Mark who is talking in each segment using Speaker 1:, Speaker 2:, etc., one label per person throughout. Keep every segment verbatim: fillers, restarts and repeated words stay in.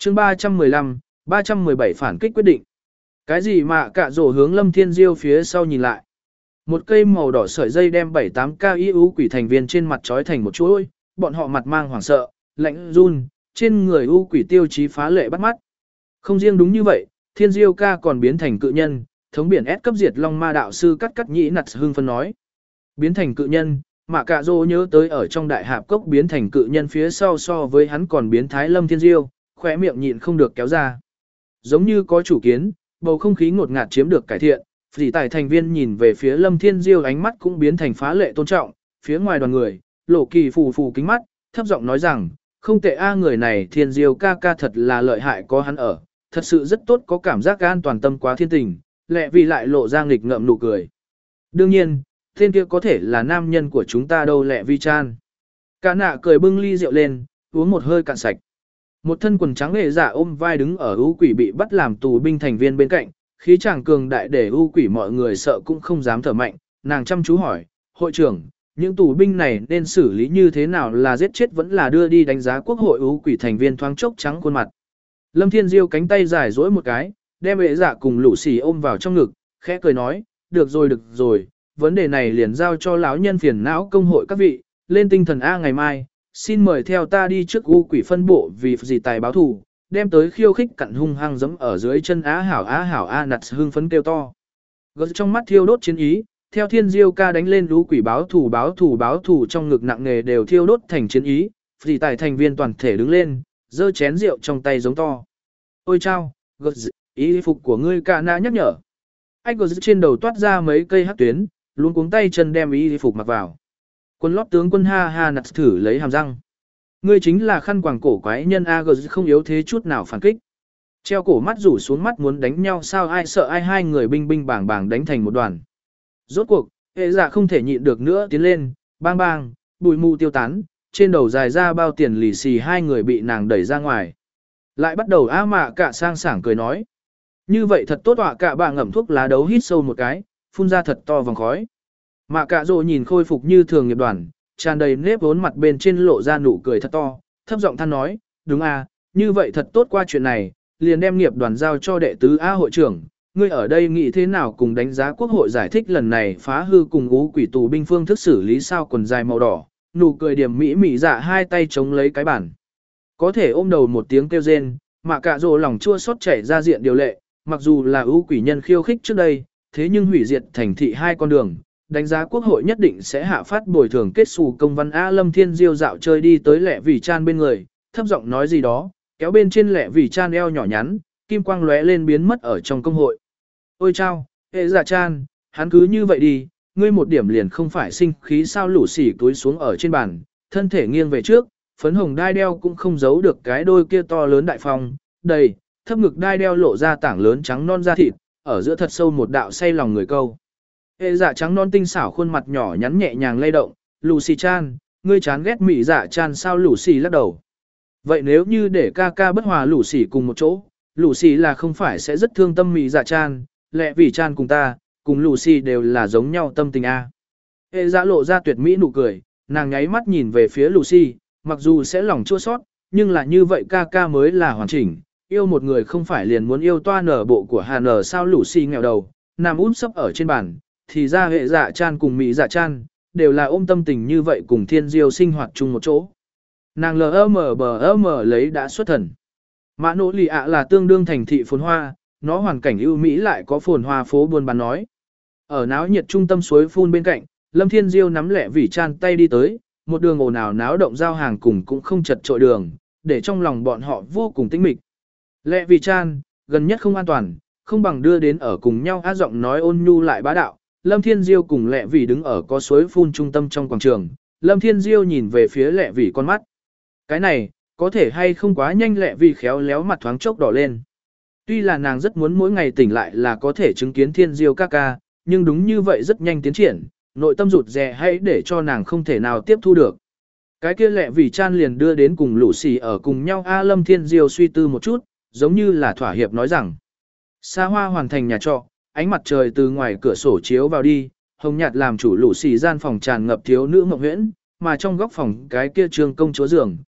Speaker 1: chương ba trăm mười lăm, ba trăm mười bảy phản kích quyết định. Cái gì mà cả rổ hướng Lâm Thiên Diêu phía sau nhìn lại. Một cây màu đỏ sợi dây đem bảy tám ca y ưu quỷ thành viên trên mặt trói thành một chuỗi, bọn họ mặt mang hoảng sợ, lạnh run, trên người ưu quỷ tiêu chí phá lệ bắt mắt. Không riêng đúng như vậy, Thiên Diêu ca còn biến thành cự nhân, thống biển S cấp diệt long ma đạo sư cắt cắt nhĩ nặt hưng phân nói. Biến thành cự nhân, mà cả rô nhớ tới ở trong đại hạp cốc biến thành cự nhân phía sau so với hắn còn biến thái Lâm Thiên Diêu, khỏe miệng nhịn không được kéo ra. Giống như có chủ kiến, bầu không khí ngột ngạt chiếm được cải thiện, phỉ tài thành viên nhìn về phía Lâm Thiên Diêu ánh mắt cũng biến thành phá lệ tôn trọng, phía ngoài đoàn người, Lộ Kỳ phù phù kính mắt, thấp giọng nói rằng, không tệ a người này Thiên Diêu ca ca thật là lợi hại có hắn ở, thật sự rất tốt có cảm giác an toàn tâm quá thiên tình, lẹ vì lại lộ ra nghịch ngợm nụ cười. Đương nhiên, tên kia có thể là nam nhân của chúng ta đâu lẹ vi chan. Cả nạ cười bưng ly rượu lên, uống một hơi cạn sạch. Một thân quần trắng hề dạ ôm vai đứng ở ưu quỷ bị bắt làm tù binh thành viên bên cạnh, khí chàng cường đại để ưu quỷ mọi người sợ cũng không dám thở mạnh, nàng chăm chú hỏi, hội trưởng, những tù binh này nên xử lý như thế nào là giết chết vẫn là đưa đi đánh giá quốc hội ưu quỷ thành viên thoáng chốc trắng khuôn mặt. Lâm Thiên Diêu cánh tay dài dỗi một cái, đem hề dạ cùng lũ xì ôm vào trong ngực, khẽ cười nói, được rồi được rồi, vấn đề này liền giao cho lão nhân phiền não công hội các vị, lên tinh thần A ngày mai. Xin mời theo ta đi trước u quỷ phân bộ vì gì tài báo thù, đem tới khiêu khích cặn hung hăng giẫm ở dưới chân á hảo á hảo a nặt hưng phấn kêu to. Gớt trong mắt thiêu đốt chiến ý, theo Thiên Diêu ca đánh lên lũ quỷ báo thù báo thù báo thù trong ngực nặng nề đều thiêu đốt thành chiến ý, vì tài thành viên toàn thể đứng lên, giơ chén rượu trong tay giống to. Ôi chao, Gớt, ý phục của ngươi ca na nhắc nhở. Anh Gớt trên đầu toát ra mấy cây hắc tuyến, luôn cuống tay chân đem ý phục mặc vào. Quân lót tướng quân ha ha nặt thử lấy hàm răng. Ngươi chính là khăn quàng cổ quái nhân a gờ không yếu thế chút nào phản kích. Treo cổ mắt rủ xuống mắt muốn đánh nhau sao ai sợ ai hai người binh binh bảng bảng đánh thành một đoàn. Rốt cuộc, hệ dạ không thể nhịn được nữa tiến lên, bang bang, bụi mù tiêu tán, trên đầu dài ra bao tiền lì xì hai người bị nàng đẩy ra ngoài. Lại bắt đầu á mạ cả sang sảng cười nói. Như vậy thật tốt họa cả bà ngậm thuốc lá đấu hít sâu một cái, phun ra thật to vòng khói. Mạ cả rồ nhìn khôi phục như thường nghiệp đoàn, tràn đầy nếp vốn mặt bên trên lộ ra nụ cười thật to, thấp giọng than nói, đúng à, như vậy thật tốt qua chuyện này, liền đem nghiệp đoàn giao cho đệ tứ A hội trưởng, ngươi ở đây nghĩ thế nào cùng đánh giá quốc hội giải thích lần này phá hư cùng ú quỷ tù binh phương thức xử lý sao quần dài màu đỏ, nụ cười điểm mỹ mỹ dạ hai tay chống lấy cái bản. Có thể ôm đầu một tiếng kêu rên, mạ cả rồ lòng chua xót chảy ra diện điều lệ, mặc dù là ú quỷ nhân khiêu khích trước đây, thế nhưng hủy diệt thành thị hai con đường. Đánh giá quốc hội nhất định sẽ hạ phát bồi thường kết xù công văn A Lâm Thiên Diêu dạo chơi đi tới lẹ vì chan bên người, thấp giọng nói gì đó, kéo bên trên lẹ vì chan eo nhỏ nhắn, kim quang lóe lên biến mất ở trong công hội. Ôi chao, hệ dạ chan, hắn cứ như vậy đi, ngươi một điểm liền không phải sinh khí sao lũ xỉ túi xuống ở trên bàn, thân thể nghiêng về trước, phấn hồng đai đeo cũng không giấu được cái đôi kia to lớn đại phong, đầy, thấp ngực đai đeo lộ ra tảng lớn trắng non da thịt, ở giữa thật sâu một đạo say lòng người câu. Hệ dạ trắng non tinh xảo khuôn mặt nhỏ nhắn nhẹ nhàng lay động, Lucy Chan, ngươi chán ghét mị dạ Chan sao Lucy lắc đầu. Vậy nếu như để ca ca bất hòa Lucy cùng một chỗ, Lucy là không phải sẽ rất thương tâm mị dạ Chan, lẽ vì Chan cùng ta, cùng Lucy đều là giống nhau tâm tình a. Hệ dạ lộ ra tuyệt mỹ nụ cười, nàng nháy mắt nhìn về phía Lucy, mặc dù sẽ lòng chua sót, nhưng là như vậy ca ca mới là hoàn chỉnh, yêu một người không phải liền muốn yêu toa nở bộ của Hà nở sao Lucy nghèo đầu, nằm úp sấp ở trên bàn. Thì ra hệ dạ chan cùng mỹ dạ chan, đều là ôm tâm tình như vậy cùng Thiên Diêu sinh hoạt chung một chỗ. Nàng lờ mờ bờ mờ lấy đã xuất thần. Mã nỗ lì ạ là tương đương thành thị phồn hoa, nó hoàn cảnh ưu mỹ lại có phồn hoa phố buôn bán nói. Ở náo nhiệt trung tâm suối phun bên cạnh, Lâm Thiên Diêu nắm lẹ vỉ chan tay đi tới, một đường ồn ào náo động giao hàng cùng cũng không chật trội đường, để trong lòng bọn họ vô cùng tĩnh mịch. Lẹ vỉ chan, gần nhất không an toàn, không bằng đưa đến ở cùng nhau á giọng nói ôn nhu lại bá đạo. Lâm Thiên Diêu cùng Lệ Vĩ đứng ở có suối phun trung tâm trong quảng trường, Lâm Thiên Diêu nhìn về phía Lệ Vĩ con mắt. Cái này, có thể hay không quá nhanh Lệ Vĩ khéo léo mặt thoáng chốc đỏ lên. Tuy là nàng rất muốn mỗi ngày tỉnh lại là có thể chứng kiến Thiên Diêu ca ca, nhưng đúng như vậy rất nhanh tiến triển, nội tâm rụt rè hay để cho nàng không thể nào tiếp thu được. Cái kia Lệ Vĩ Chan liền đưa đến cùng Lũ Xì ở cùng nhau A Lâm Thiên Diêu suy tư một chút, giống như là thỏa hiệp nói rằng. Xa hoa hoàn thành nhà trọ. Ánh mặt trời từ ngoài cửa sổ chiếu vào đi, hồng nhạt làm chủ Lũ Xì gian phòng tràn ngập thiếu nữ mộng huyễn, mà trong góc phòng cái kia trường công chúa giường,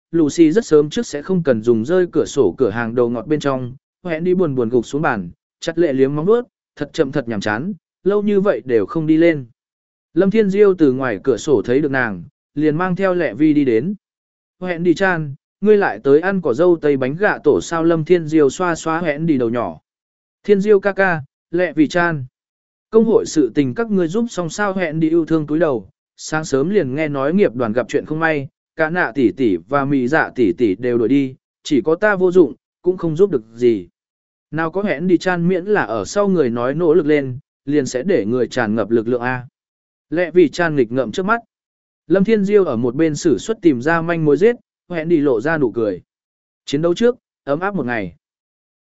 Speaker 1: Lucy rất sớm trước sẽ không cần dùng rơi cửa sổ cửa hàng đầu ngọt bên trong, hẹn đi buồn buồn gục xuống bàn, chặt lệ liếm móng vuốt, thật chậm thật nhàm chán, lâu như vậy đều không đi lên. Lâm Thiên Diêu từ ngoài cửa sổ thấy được nàng, liền mang theo Lệ Vi đi đến. Hẹn đi chan, ngươi lại tới ăn cỏ dâu tây bánh gạ tổ sao? Lâm Thiên Diêu xoa xoa hẹn đi đầu nhỏ. Thiên Diêu ca ca, Lệ Vi chan. Công hội sự tình các ngươi giúp xong sao? Hẹn đi yêu thương túi đầu, sáng sớm liền nghe nói nghiệp đoàn gặp chuyện không may, cả nạ tỷ tỷ và mì dạ tỷ tỷ đều đuổi đi, chỉ có ta vô dụng, cũng không giúp được gì. Nào có hẹn đi chan miễn là ở sau người nói nỗ lực lên, liền sẽ để người tràn ngập lực lượng A. Lệ vì chan nghịch ngợm trước mắt. Lâm Thiên Diêu ở một bên sử xuất tìm ra manh mối giết, hẹn đi lộ ra nụ cười. Chiến đấu trước, ấm áp một ngày.